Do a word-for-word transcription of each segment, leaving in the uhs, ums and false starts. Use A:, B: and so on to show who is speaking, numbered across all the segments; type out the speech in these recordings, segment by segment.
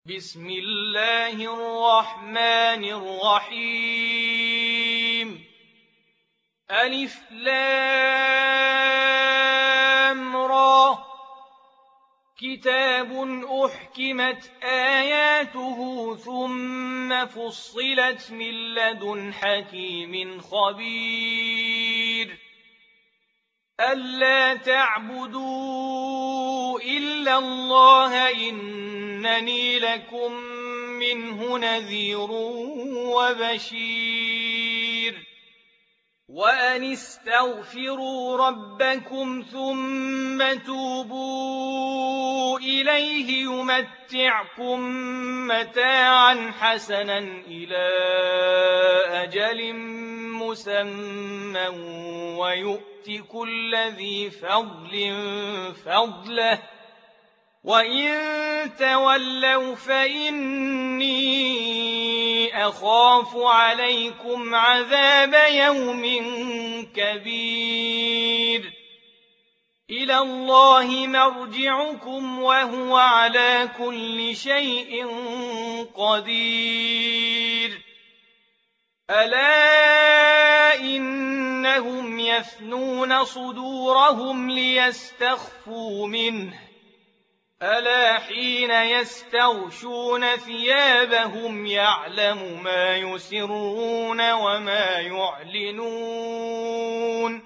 A: بسم الله الرحمن الرحيم ألف لام را كتاب أحكمت آياته ثم فصلت من لدن حكيم خبير ألا تعبدوا إلا الله إنني لكم منه نذير وبشير وأن استغفروا ربكم ثم توبوا إليه يمتعكم متاعا حسنا إلى أجل مسمى ويؤت كل ذي فضل فضله وإن تولوا فإني أخاف عليكم عذاب يوم كبير إلى الله مرجعكم وهو على كل شيء قدير ألا إنهم يثنون صدورهم ليستخفوا منه ألا حين يستغشون ثيابهم يعلم ما يسرون وما يعلنون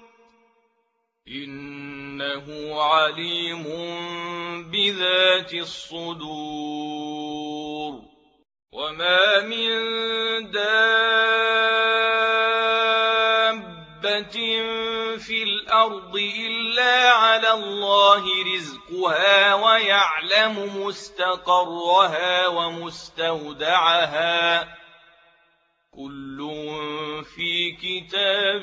A: إنه عليم بذات الصدور وما من دابة في الأرض إلا على الله رزقها ويعلم مستقرها ومستودعها كل في كتاب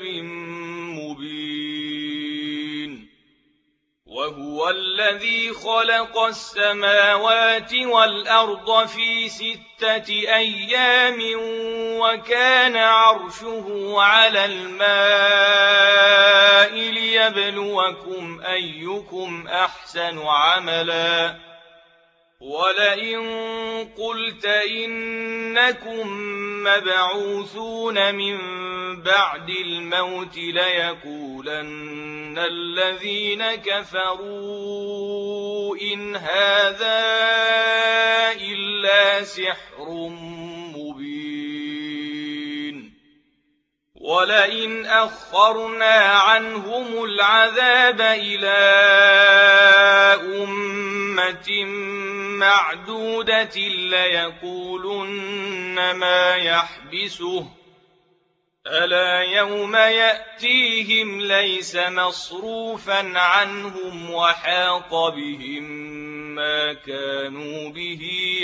A: مبين وهو الذي خلق السماوات والأرض في ستة أيام وكان عرشه على الماء ليبلوكم أيكم أحسن عملا ولئن قلت إنكم مبعوثون من بعد الموت ليقولن الذين كفروا إن هذا إلا سحر مبين ولئن أخرنا عنهم العذاب إلى أمة معدودة ليقولن ما يحبسه ألا يوم يأتيهم ليس مصروفا عنهم وحاق بهم ما كانوا به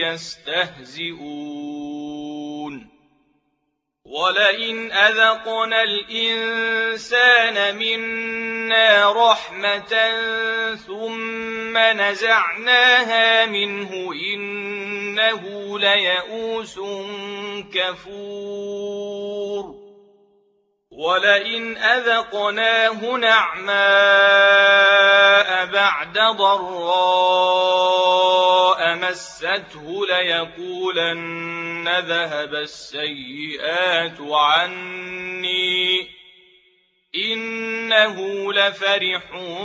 A: يستهزئون ولئن أذقنا الإنسان منا رحمة ثم نزعناها منه إنه ليئوس كفور ولئن أذقناه نعماء بعد ضراء مسته ليقولن ذهب السيئات عني إنه لفرح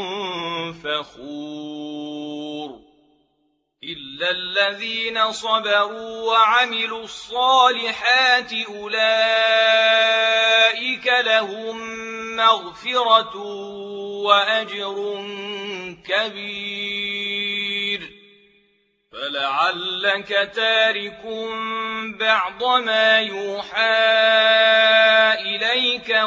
A: فخور إلا الذين صبروا وعملوا الصالحات أولئك لهم مغفرة وأجر كبير فلعلك تارك بعض ما يوحى إليك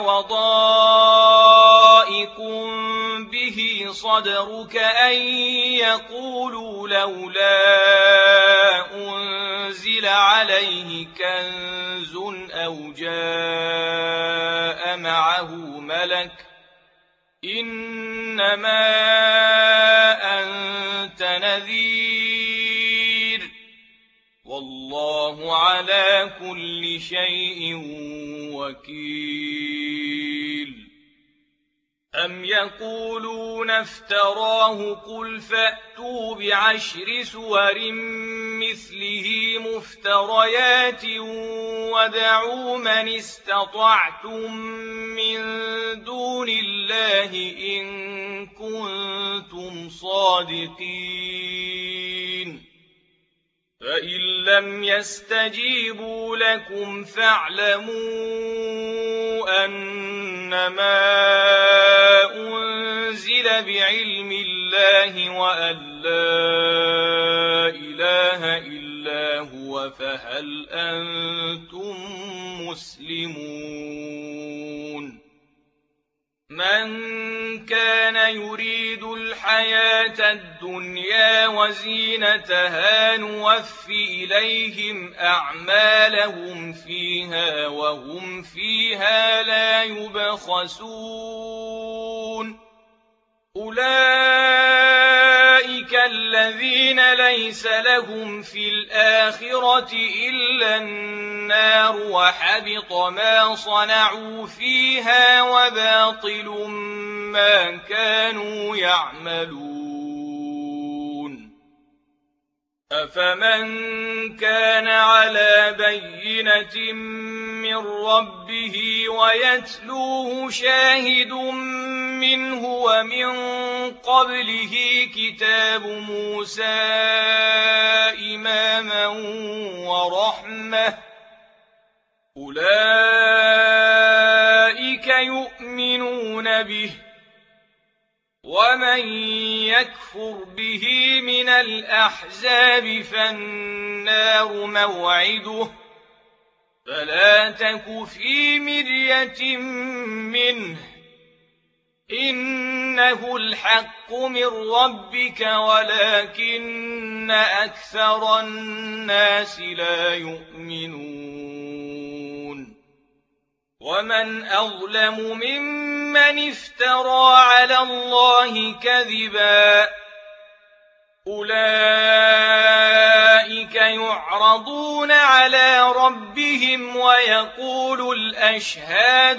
A: وضائق به صدرك أن يقولوا لولا أنزل عليه كنز أو جاء معه ملك إنما أنت نذير والله على كل شيء وكيل أم يقولون افتراه قل فأتوا بعشر سور مثله مفتريات وادعوا من استطعتم من دون الله إن كنتم صادقين فإن لم يستجيبوا لكم فاعلموا أنما أنزل بعلم الله وأن لا إله إلا هو فهل أنتم مسلمون من كان يريد الحياة الدنيا وزينتها نوف إليهم أعمالهم فيها وهم فيها لا يبخسون أولئك الذين ليس لهم في الآخرة إلا النار وحبط ما صنعوا فيها وباطل ما كانوا يعملون أفمن كان على بينة من ربه ويتلوه شاهد منه ومن قبله كتاب موسى إماما ورحمة أولئك يؤمنون به ومن يكفر به من الأحزاب فالنار موعده فلا تك في مرية منه إنه الحق من ربك ولكن أكثر الناس لا يؤمنون ومن أظلم ممن افترى على الله كذبا أولئك يعرضون على ربهم ويقول الأشهاد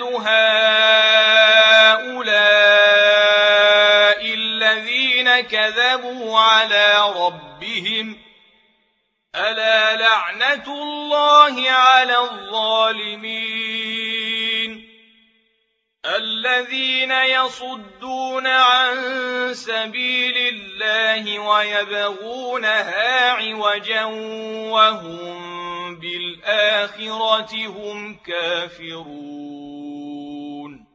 A: هؤلاء الذين كذبوا على ربهم ألا لعنة الله على الظالمين الذين يصدون عن سبيل الله ويبغونها عوجا وهم بالآخرة هم كافرون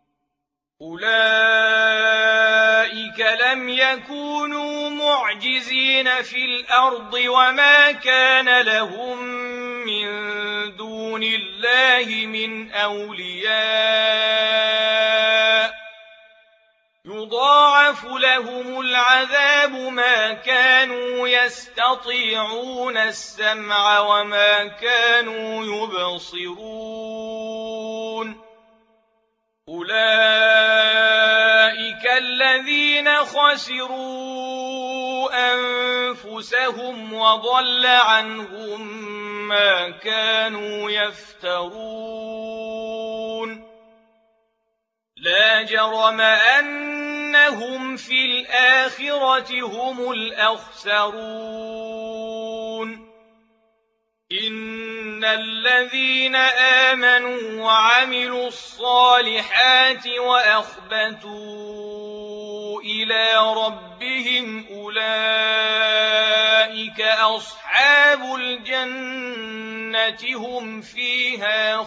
A: أولئك لم يكونوا معجزين في الأرض وما كان لهم من دون الله من أولياء يضاعف لهم العذاب ما كانوا يستطيعون السمع وما كانوا يبصرون أولئك الذين خسروا أنفسهم وضل عنهم ما كانوا يفترون لا جرم أنهم في الآخرة هم الأخسرون إن الذين آمنوا وعملوا الصالحات وأخبتوا إلى ربهم أولئك أصحاب الجنة هم فيها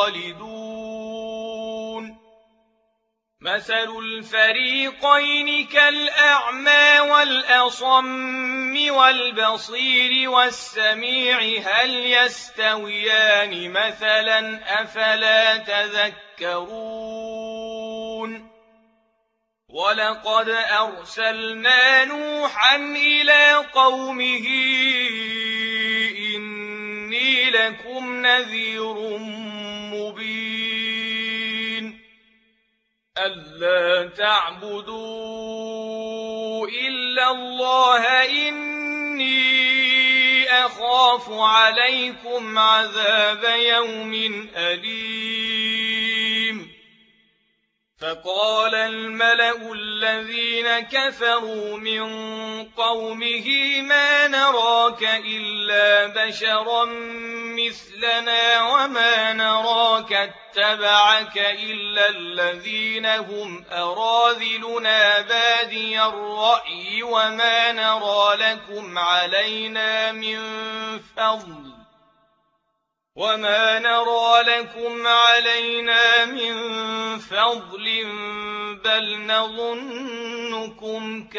A: خالدون مثل الفريقين كالأعمى والأصم والبصير والسميع هل يستويان مثلا أفلا تذكرون ولقد أرسلنا نوحا إلى قومه إني لكم نذير مبين ألا تعبدوا إلا الله إني أخاف عليكم عذاب يوم أليم فقال الملأ الذين كفروا من قومه ما نراك إلا بشرا مثلنا وما نراك اتبعك إلا الذين هم أراذلنا بادي الرأي وما نرى لكم علينا من فضل وما نرى لكم علينا من فضل بل نظنكم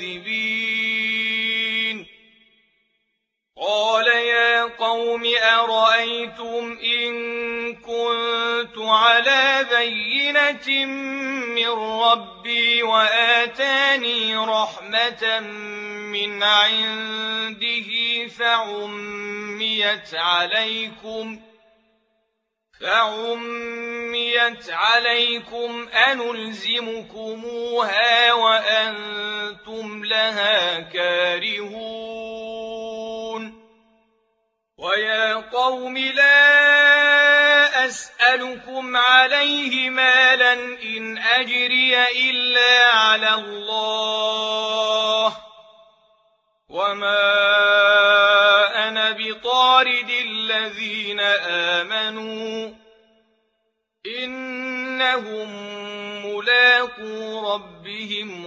A: كاذبين قال يا قوم أرأيتم إن كنت على بينة من ربي وآتاني رحمة من عنده فعميت عليكم فعميت عليكم أنلزمكموها وأنتم لها كارهون ويا قوم لا أسألكم عليه مالا إن أجري إلا على الله وما أنا بطارد الذين آمنوا إنهم ملاقو ربهم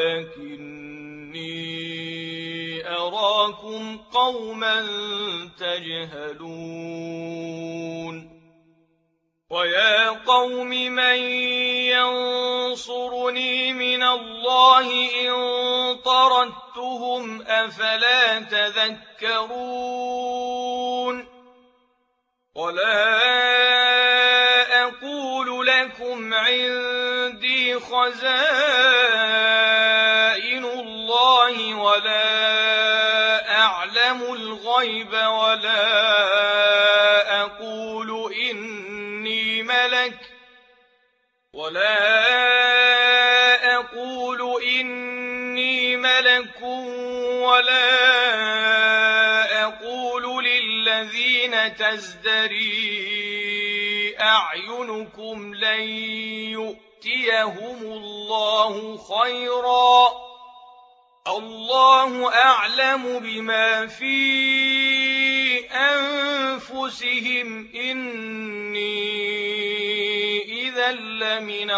A: ولكني أراكم قوما تجهلون ويا قوم من ينصرني من الله إن طردتهم أفلا تذكرون ولا أقول لكم عندي خزائن الله ولا أعلم الغيب ولا أقول إني ملك ولا أقول إني ملك ولا أقول للذين تزدري أعينكم لن يؤتيهم الله خيرا الله أعلم بما في أنفسهم إني إذا لمن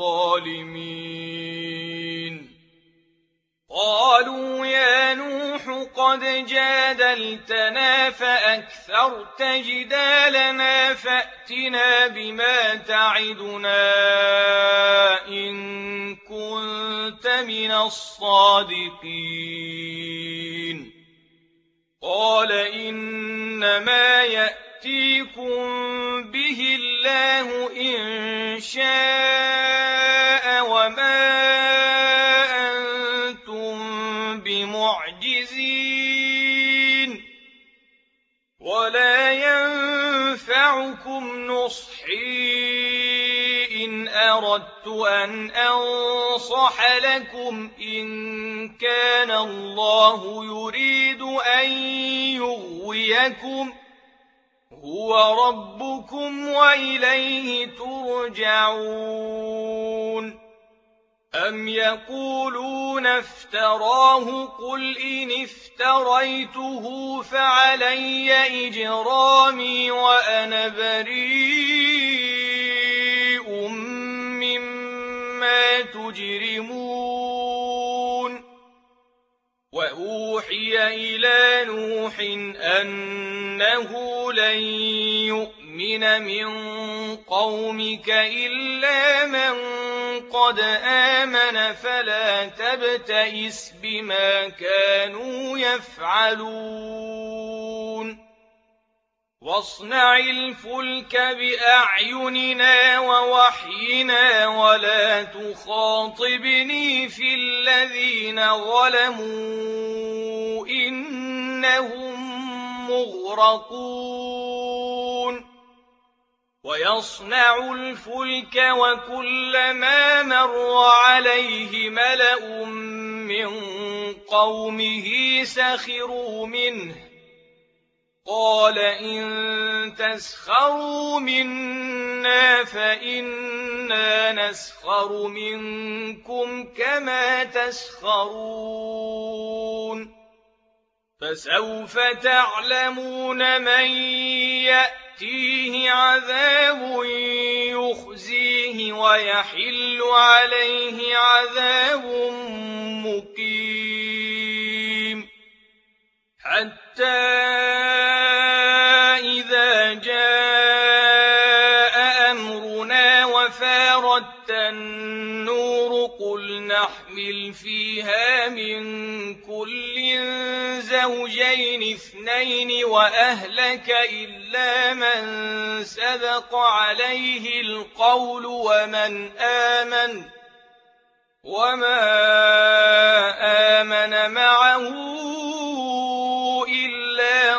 A: الظالمين قالوا يا نوح قد جادلتنا فأكثرت جدالنا فأتنا بما تعدنا إن كنت من الصادقين قال إنما يأتيكم به الله إن شاء وما معجزين ولا ينفعكم نصحي إن أردت أن أنصح لكم إن كان الله يريد أن يغويكم هو ربكم وإليه ترجعون أم يقولون افتراه قل إن افتريته فعلي إجرامي وأنا بريء مما تجرمون وأوحي إلى نوح أنه لن يؤمن من قومك إلا من قد آمن فلا تبتئس بما كانوا يفعلون واصنع الفلك بأعيننا ووحينا ولا تخاطبني في الذين ظلموا إنهم مغرقون ويصنع الفلك وكلما مر عليه ملأ من قومه سخروا منه قال إن تسخروا منا فإنا نسخر منكم كما تسخرون فسوف تعلمون من يأتيه عذاب يخزيه ويحل عليه عذاب مقيم حتى إذا جاء أمرنا وفارت النور قل نحمل فيها من كل زوجين اثنين وأهلك إلا من سبق عليه القول ومن آمن وما آمن معه إلا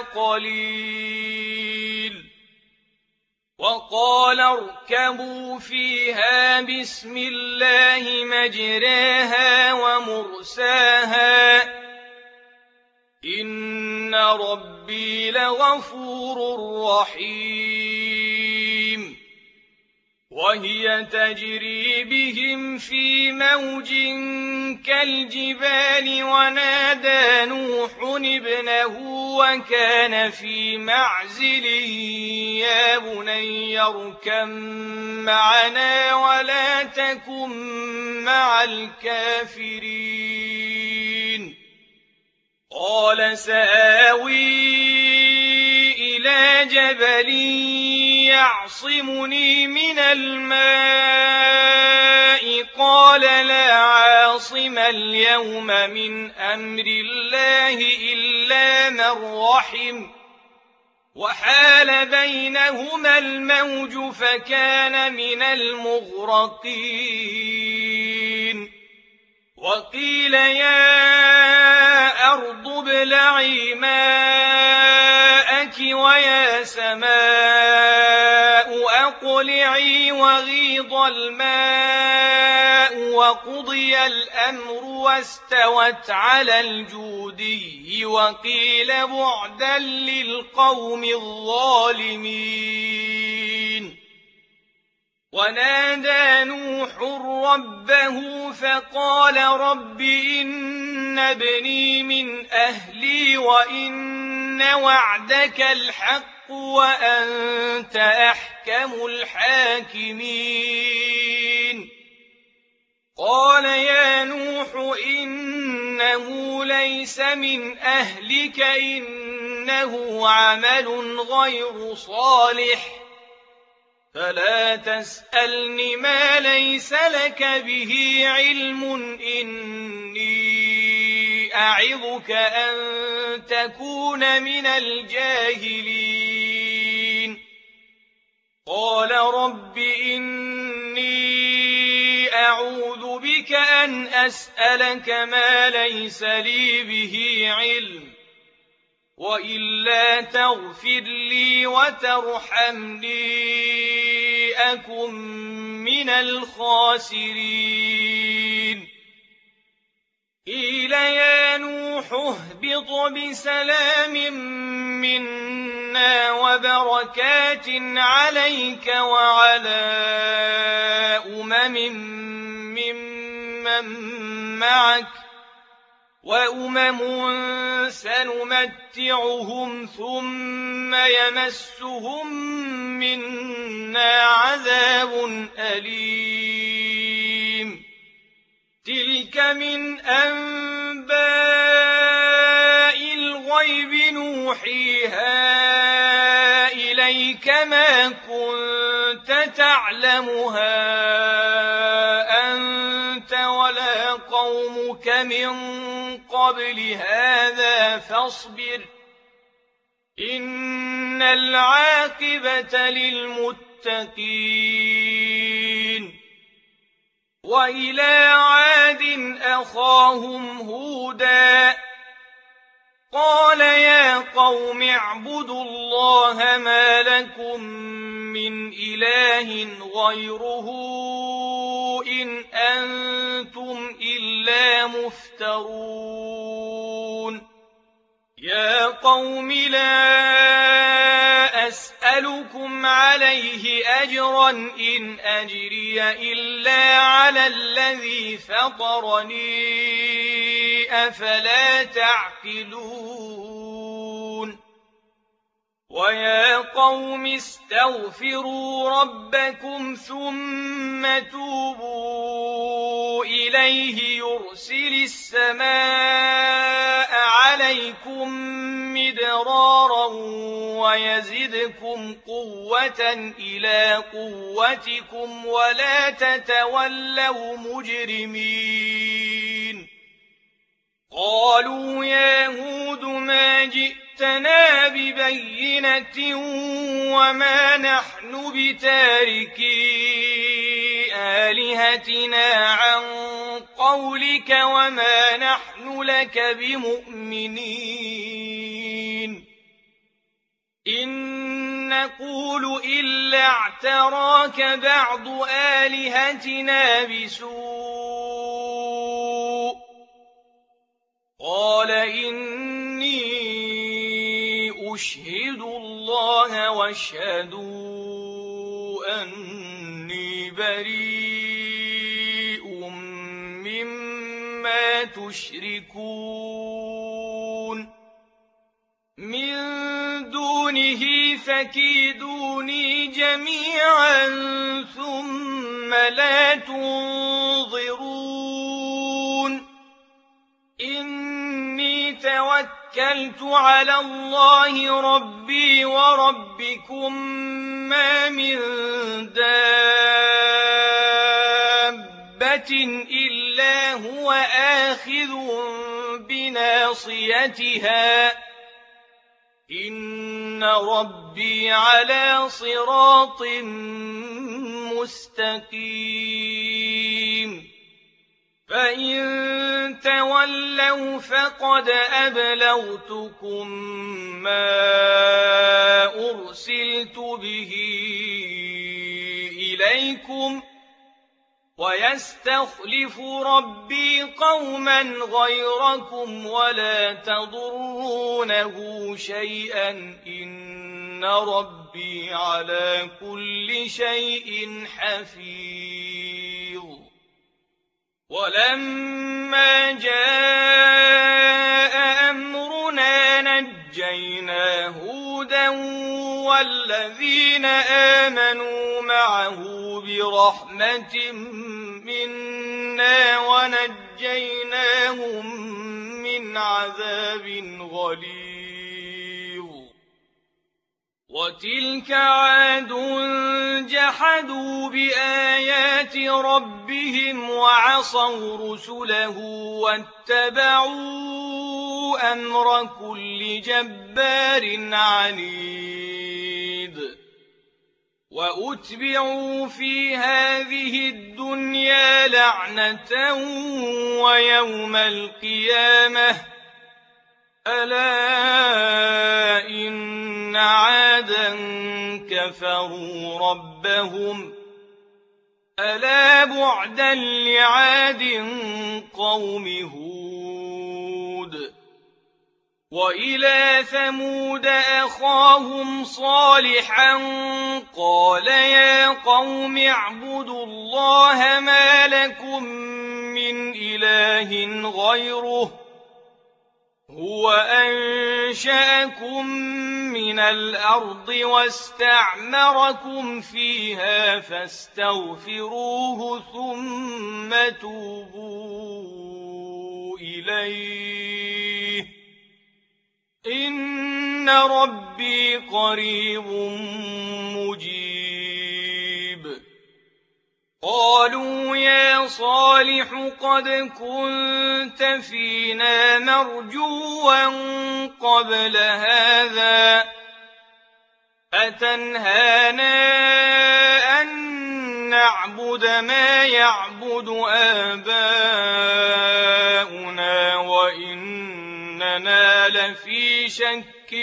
A: قليل وقال اركبوا فيها بسم الله مجراها ومرساها إن ربي لغفور رحيم وهي تجري بهم في موج كالجبال ونادى نوح ابنه وكان في معزل يا بني اركب معنا ولا تكن مع الكافرين قال سآوي إلى جبل يعصمني من الماء قال لا عاصم اليوم من أمر الله إلا من رحم وحال بينهما الموج فكان من المغرقين وقيل يا أرض ابلعي ماءك ويا سماء أقلعي وغيض الماء وقضي الأمر واستوت على الجودي وقيل بعدا للقوم الظالمين ونادى نوح ربه فقال رب إن ابني من أهلي وإن وعدك الحق وأنت أحكم الحاكمين قال يا نوح إنه ليس من أهلك إنه عمل غير صالح فلا تسألني ما ليس لك به علم إني أعظك أن تكون من الجاهلين قال رب إني أعوذ بك أن أسألك ما ليس لي به علم وإلا تغفر لي وترحمني أكن من الخاسرين قيل يا نوح اهبط بسلام منا وبركات عليك وعلى أمم ممن معك وأمم سنمتعهم ثم يمسهم منا عذاب أليم تلك من أنباء الغيب نوحيها إليك ما كنت تعلمها أنت ولا قومك من قبل هذا فاصبر إن العاقبة للمتقين وإلى عاد أخاهم هودا قال يا قوم اعبدوا الله ما لكم من إله غيره إن أنتم إلا مفترون يا قوم لا أسألكم عليه أجرا إن أجري إلا على الذي فطرني أفلا تعقلون ويا قوم استغفروا ربكم ثم توبوا إليه يرسل السماء عليكم مدرارا ويزدكم قوة إلى قوتكم ولا تتولوا مجرمين قالوا يا هود ما جئتنا ببينة وما نحن بتاركي آلهتنا عن قولك وما نحن لك بمؤمنين إن نقول إلا اعتراك بعض آلهتنا بسوء قال إني أشهد الله واشهدوا أني بريء مما تشركون من دونه فكيدوني جميعا ثم لا تنظرون إني توكلت على الله ربي وربكم ما من دابة إلا هو آخذ بناصيتها إن ربي على صراط مستقيم فإن تولوا فقد أبلغتكم ما أرسلت به إليكم ويستخلف ربي قوما غيركم ولا تضرونه شيئا إن ربي على كل شيء حفيظ ولما جاء أمرنا نجينا هودا والذين آمنوا معه برحمة منا ونجيناهم من عذاب غليظ وتلك عاد جحدوا بآيات ربهم وعصوا رسله واتبعوا أمر كل جبار عنيد وأتبعوا في هذه الدنيا لعنة ويوم القيامة ألا إن عادا كفروا ربهم ألا بعدا لعاد قوم هود وإلى ثمود أخاهم صالحا قال يا قوم اعبدوا الله ما لكم من إله غيره هو أنشأكم من الأرض واستعمركم فيها فاستغفروه ثم توبوا إليه إن ربي قريب مجيب قالوا يا صالح قد كنت فينا مرجوا قبل هذا أتنهانا أن نعبد ما يعبد آباؤنا وإننا لفي شك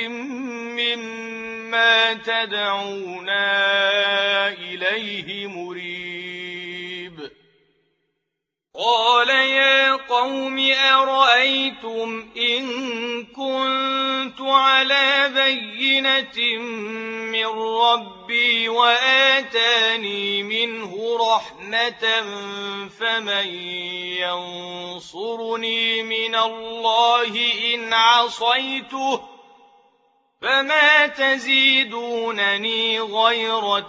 A: مما تدعونا إليه مريب قال يا قوم أرأيتم إن كنت على بينة من ربي وآتاني منه رحمة فمن ينصرني من الله إن عصيته فما تزيدونني غير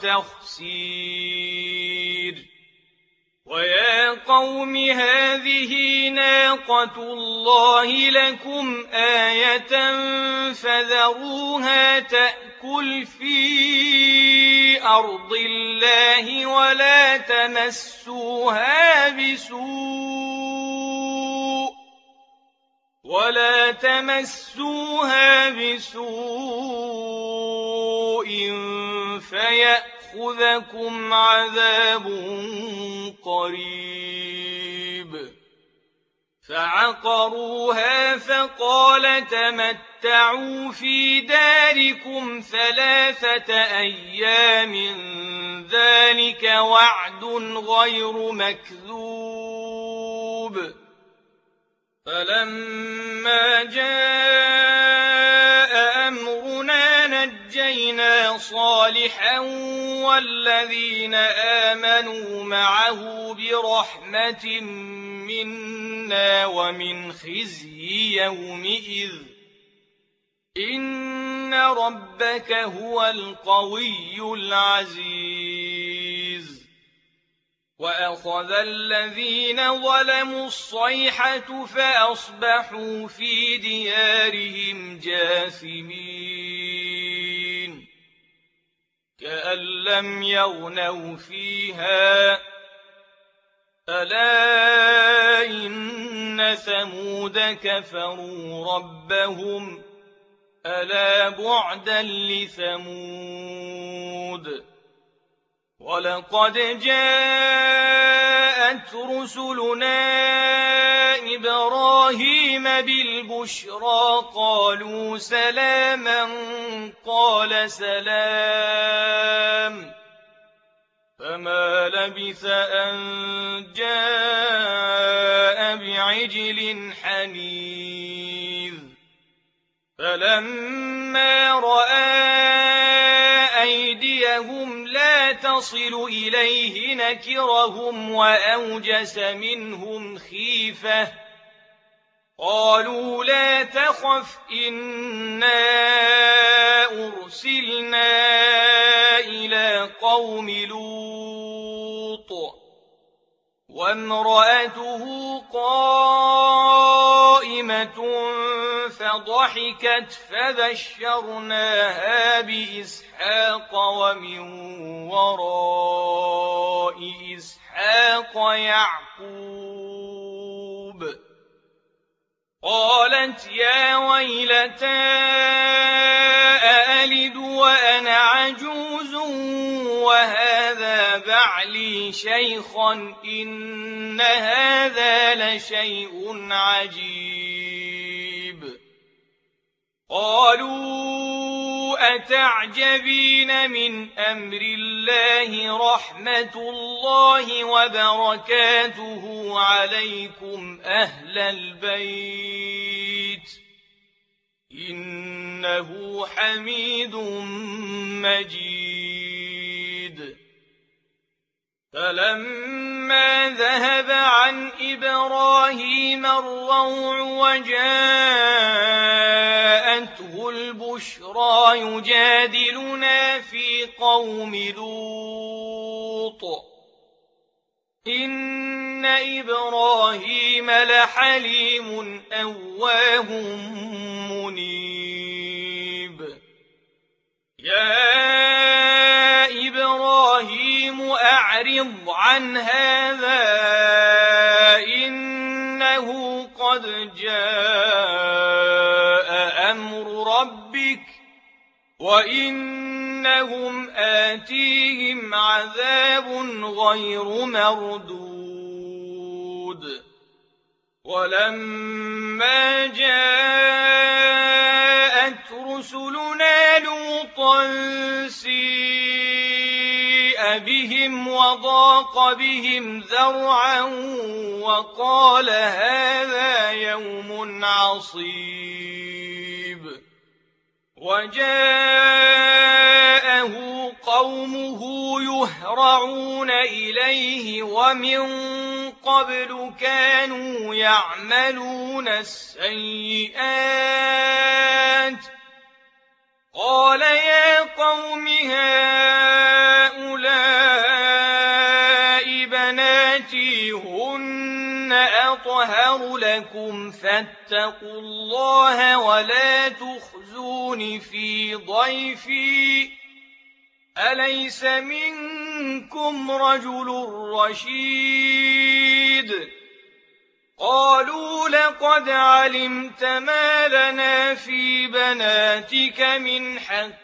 A: تخسير ويا قوم هذه ناقة الله لكم آية فذروها تأكل في أرض الله ولا تمسوها بسوء ولا تمسوها بسوء فيأخذكم عذاب قريب فعقروها فقال تمتعوا في داركم ثلاثة أيام ذلك وعد غير مكذوب فلما جاء أمرنا نجينا صالحا والذين آمنوا معه برحمة منا ومن خزي يومئذ إن ربك هو القوي العزيز وأخذ الذين ظلموا الصيحة فأصبحوا في ديارهم جاثمين كأن لم يغنوا فيها ألا إن ثمود كفروا ربهم ألا بعدا لثمود ولقد جاءت رسلنا إبراهيم بالبشرى قالوا سلاما قال سلام فما لبث أن جاء بعجل حنيذ فلما رأى أيديهم لا تصل إليه نكرهم وأوجس منهم خيفة قالوا لا تخف إنا أرسلنا إلى قوم لوط وامرأته قائمة فضحكت فبشرناها بإسحاق ومن وراء إسحاق يعقوب قالت يا ويلتى أألد وأنا عجوز وهذا بعلي شيخا إن هذا لشيء عجيب قالوا أتعجبين من أمر الله رحمة الله وبركاته عليكم أهل البيت إنه حميد مجيد فلما ذهب عن إبراهيم الروع وجاءته البشرى يجادلنا في قوم لوط إن إبراهيم لحليم أواه منيب يا إبراهيم أعرض عن هذا إنه قد جاء أمر ربك وإنهم آتيهم عذاب غير مردود ولما جاءت رسلنا لوطا سيء بهم وضاق بهم ذرعا وقال هذا يوم عصيب وجاءه قومه يهرعون إليه ومن قبل كانوا يعملون السيئات قال يا قوم هؤلاء بناتي هن أطهر لكم فاتقوا الله ولا تخزون في ضيفي أليس منكم رجل رشيد قالوا لقد علمت ما لنا في بناتك من حق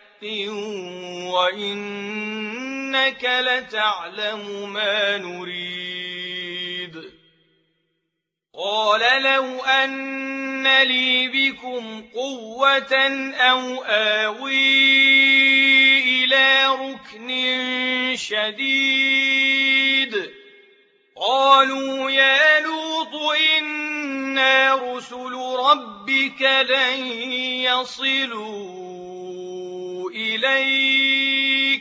A: وإنك لتعلم ما نريد قال لو أن لي بكم قوة أو آوي إلى ركن شديد قالوا يا لوط إنا رسل ربك لن يصلوا إليك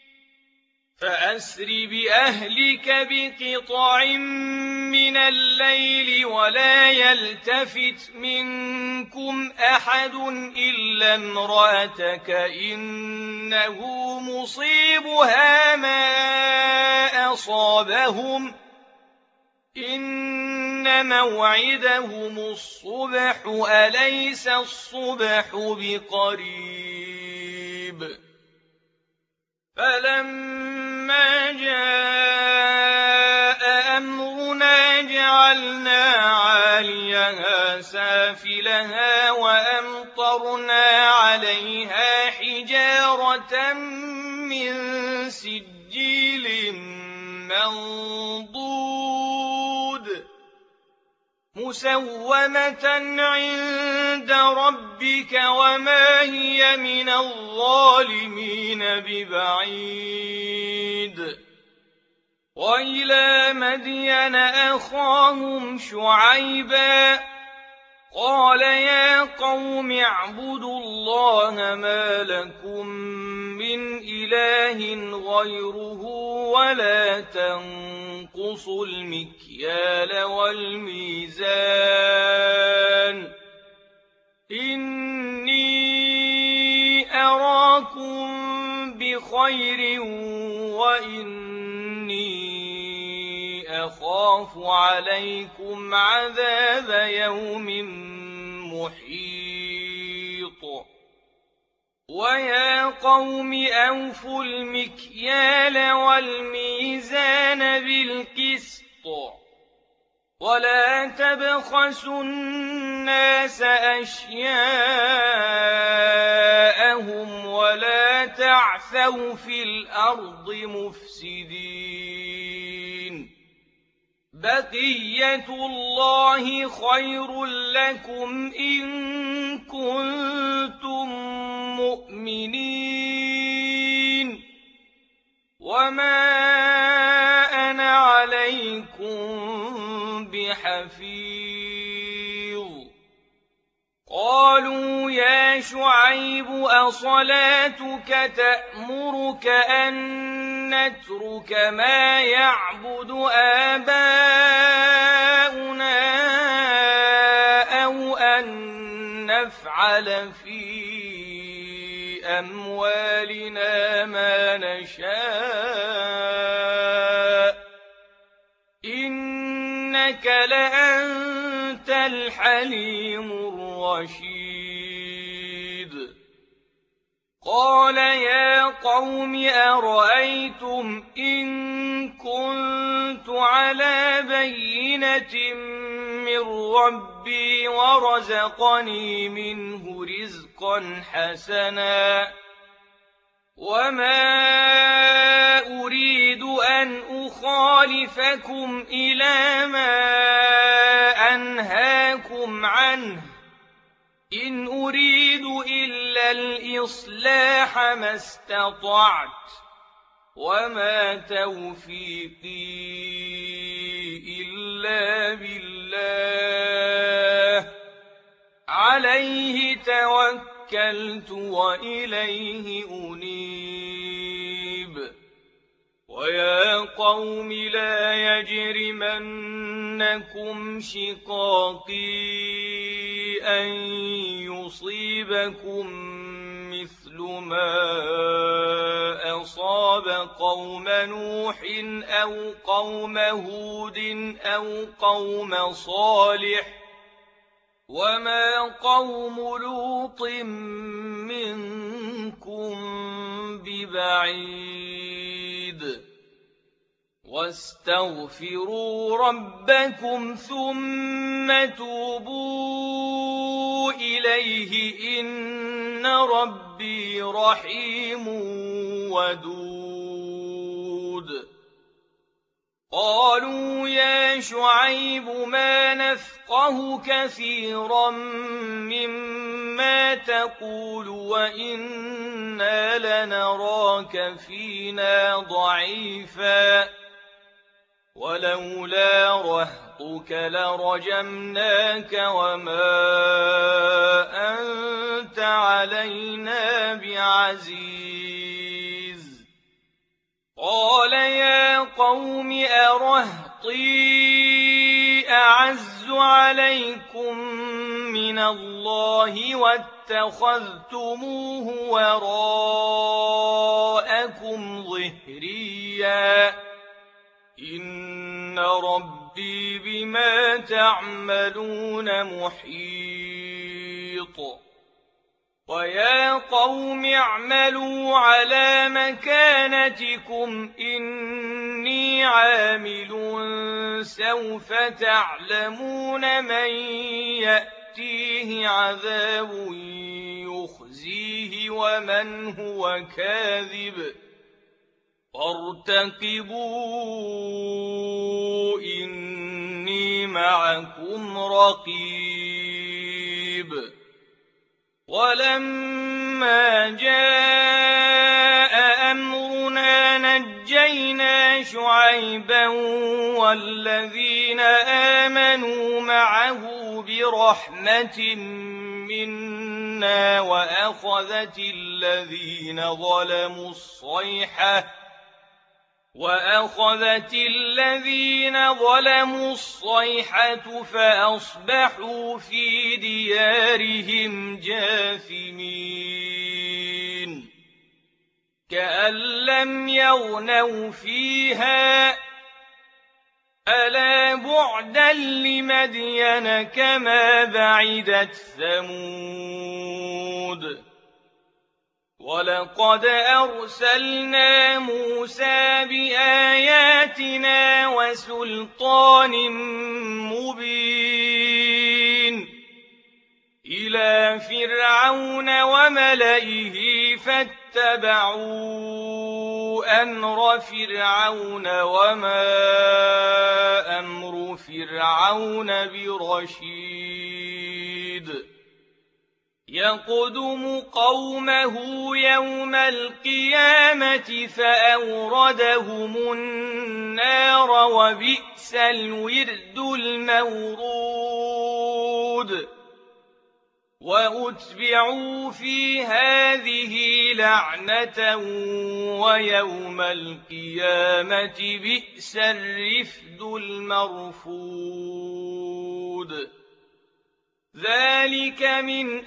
A: فأسر بأهلك بقطع من الليل ولا يلتفت منكم أحد إلا امرأتك إنه مصيبها ما أصابهم إن موعدهم الصبح أليس الصبح بقريب فلما جاء أمرنا جعلنا عاليها سافلها وأمطرنا عليها حجارة من سجيل منضود مسومة عند ربك وما هي من الظالمين ببعيد وإلى مدين أخاهم شعيبا قال يا قوم اعبدوا الله ما لكم من إله غيره ولا تنقصوا المكيال والميزان إني أراكم بخير وإني أخاف عليكم عذاب يوم محيط ويا قوم أوفوا المكيال والميزان بالقسط ولا تبخسوا الناس أشياءهم ولا تعثوا في الأرض مفسدين بقية الله خير لكم إن كنتم مؤمنين وما أنا عليكم بحفيظ قالوا يا شعيب أصلاتك تأمرك أن نترك ما يعبد آباؤنا أو أن نفعل في أموالنا ما نشاء إنك لأنت الحليم الرشيد قال يا قوم أرأيتم إن كنت على بينة من ربي ورزقني منه رزقا حسنا وما أريد أن أخالفكم إلى ما أنهاكم عنه إن أريد إلا الإصلاح ما استطعت وما توفيقي إلا بالله عليه توكلت وإليه أنيب ويا قوم لا يجرمنكم شقاقي أن يصيبكم مثل ما أصاب قوم نوح أو قوم هود أو قوم صالح وما قوم لوط منكم ببعيد واستغفروا ربكم ثم توبوا إليه إن ربي رحيم ودود قالوا يا شعيب ما نفقه كثيرا مما تقول وإنا لنراك فينا ضعيفا ولولا رهطك لرجمناك وما أنت علينا بعزيز قال يا قوم أرهطي أعز عليكم من الله واتخذتموه وراءكم ظهريا إن ربي بما تعملون محيط ويا قوم اعملوا على مكانتكم إني عامل سوف تعلمون من يأتيه عذاب يخزيه ومن هو كاذب وارتقبوا إني معكم رقيب ولما جاء أمرنا نجينا شعيبا والذين آمنوا معه برحمة منا وأخذت الذين ظلموا الصيحة وأخذت الذين ظلموا الصيحة فأصبحوا في ديارهم جاثمين كأن لم يغنوا فيها ألا بعدا لمدين كما بعدت ثمود ولقد أرسلنا موسى بآياتنا وسلطان مبين إلى فرعون وملئه فاتبعوا أمر فرعون وما أمر فرعون برشيد يقدم قومه يوم القيامة فأوردهم النار وبئس الورد المورود وأتبعوا في هذه لعنة ويوم القيامة بئس الرفد المرفود ذلك من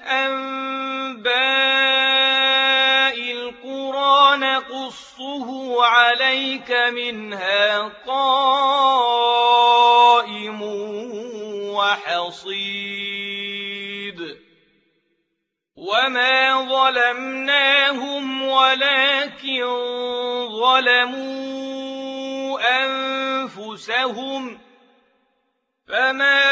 A: أنباء القرى نقصه عليك منها قائم وحصيد وما ظلمناهم ولكن ظلموا أنفسهم فما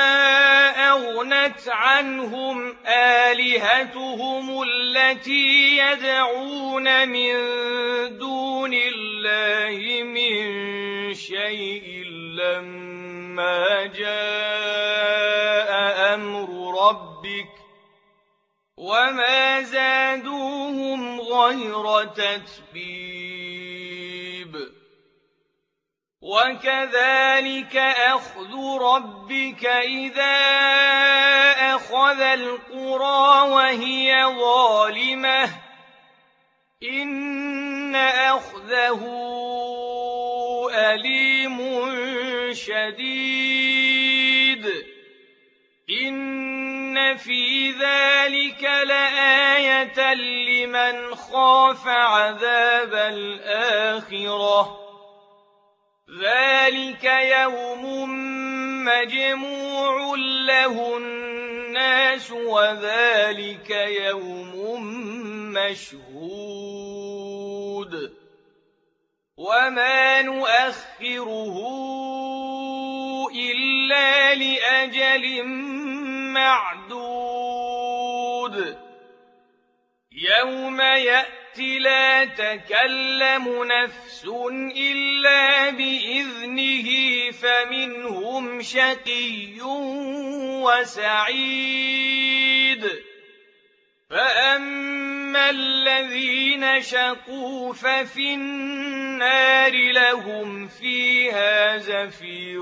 A: أغنت عنهم آلهتهم التي يدعون من دون الله من شيء لما جاء أمر ربك وما زادوهم غير تتبيب وكذلك أخذ ربك إذا أخذ القرى وهي ظالمة إن أخذه أليم شديد إن في ذلك لآية لمن خاف عذاب الآخرة ذلك يوم مجموع له الناس وذلك يوم مشهود وما نؤخره إلا لأجل معدود يوم يأتي لا تكلم نفس إلا بإذنه فمنهم شقي وسعيد فأما الذين شقوا ففي النار لهم فيها زفير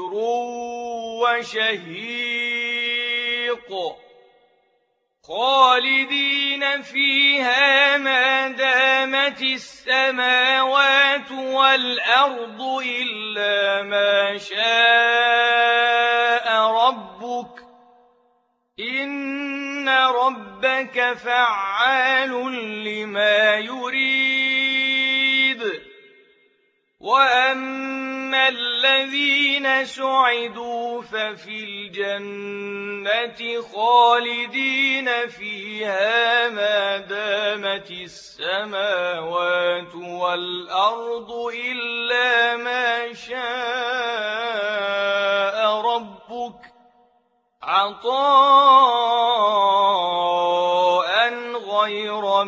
A: وشهيق خالدين فيها ما دامت السماوات والأرض إلا ما شاء ربك إن ربك فعال لما يريد وأما الذين سعدوا ففي الجنة خالدين فيها ما دامت السماوات والأرض إلا ما شاء ربك عطاء غير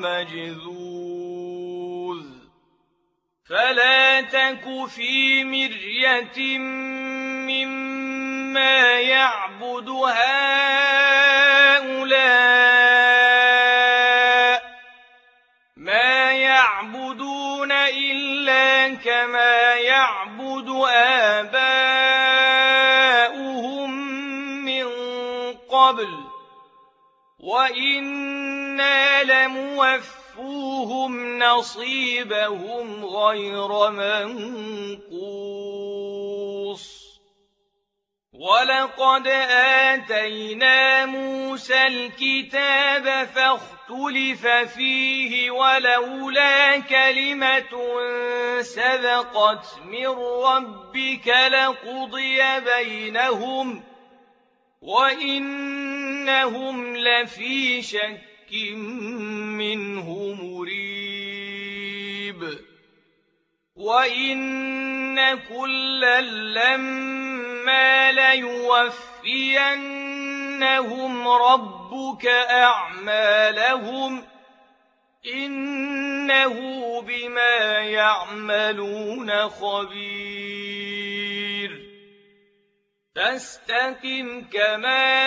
A: مجذوذ فلا تك في مرية مما يعبد هؤلاء ما يعبدون إلا كما يعبد آباؤهم من قبل وإنا لموفوهم نصيبهم غير منقوص ولقد آتينا موسى الكتاب فاختلف فيه ولولا كلمة سبقت من ربك لقضي بينهم وإنهم لفي شك منه مريب وإن كلا لما ليوفينهم ربك أعمالهم إنه بما يعملون خبير فاستقم كما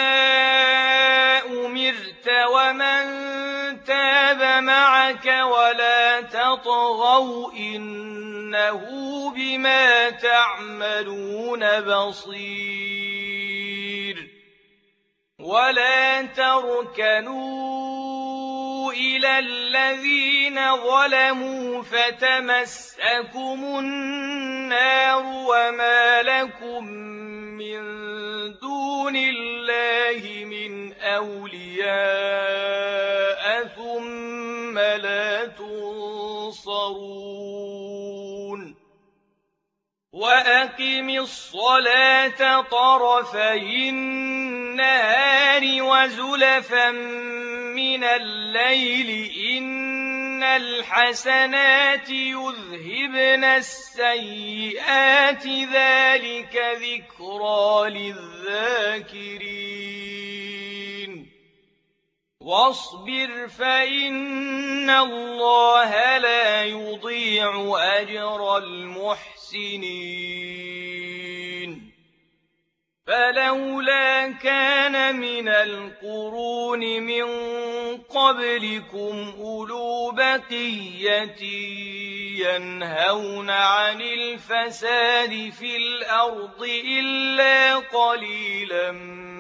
A: أمرت ومن تاب معك ولا تطغوا إنه بما تعملون بصير ولا تركنوا إلى الذين ظلموا فتمسكم النار وما لكم من دون الله من أولياء ثم لا تنصرون وأقم الصلاة طرفي النهار وزلفا من الليل إن الحسنات يذهبن السيئات ذلك ذكرى للذاكرين واصبر فإن الله لا يضيع أجر المحسنين فلولا كان من القرون من قبلكم أولو بقية ينهون عن الفساد في الأرض إلا قليلا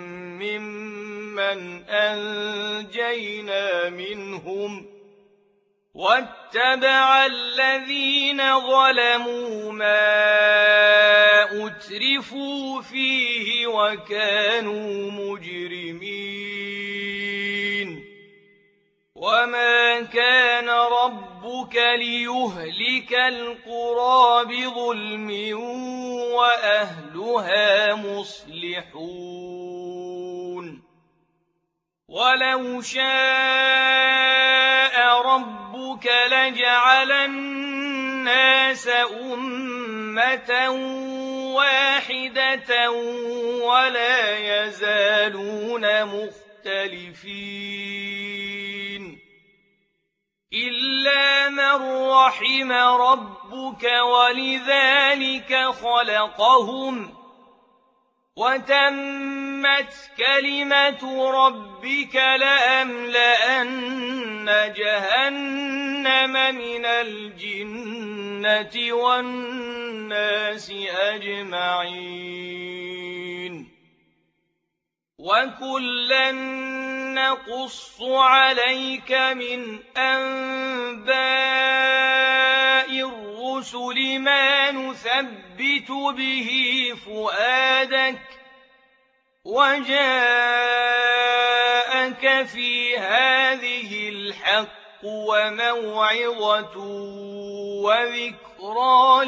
A: ممن أنجينا منهم واتبع الذين ظلموا ما أترفوا فيه وكانوا مجرمين وما كان ربك ليهلك القرى بظلم وأهلها مصلحون ولو شاء ربك لجعل الناس أمة واحدة ولا يزالون مختلفين إلا من رحم ربك ولذلك خلقهم وتمت كلمة ربك لأملأن جهنم من الجنة والناس أجمعين وكلا نقص عليك من أنباء الرسل ما نثبت به فؤادك وجاءك في هذه الحق وموعظة وذكرى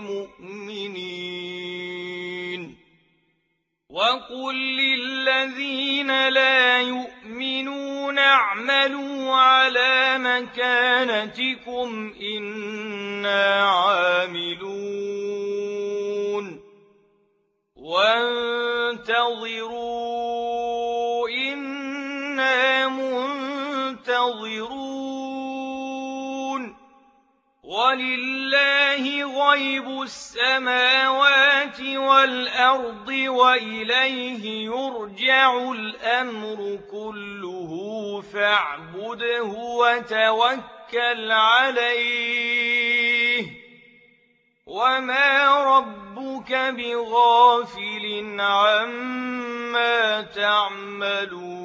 A: للمؤمنين وقل للذين لا يؤمنون اعملوا على مكانتكم إنا عاملون وانتظروا إنا منتظرون ولله غيب السماوات والأرض وإليه يرجع الأمر كله فاعبده وتوكل عليه وما ربك بغافل عما تعملون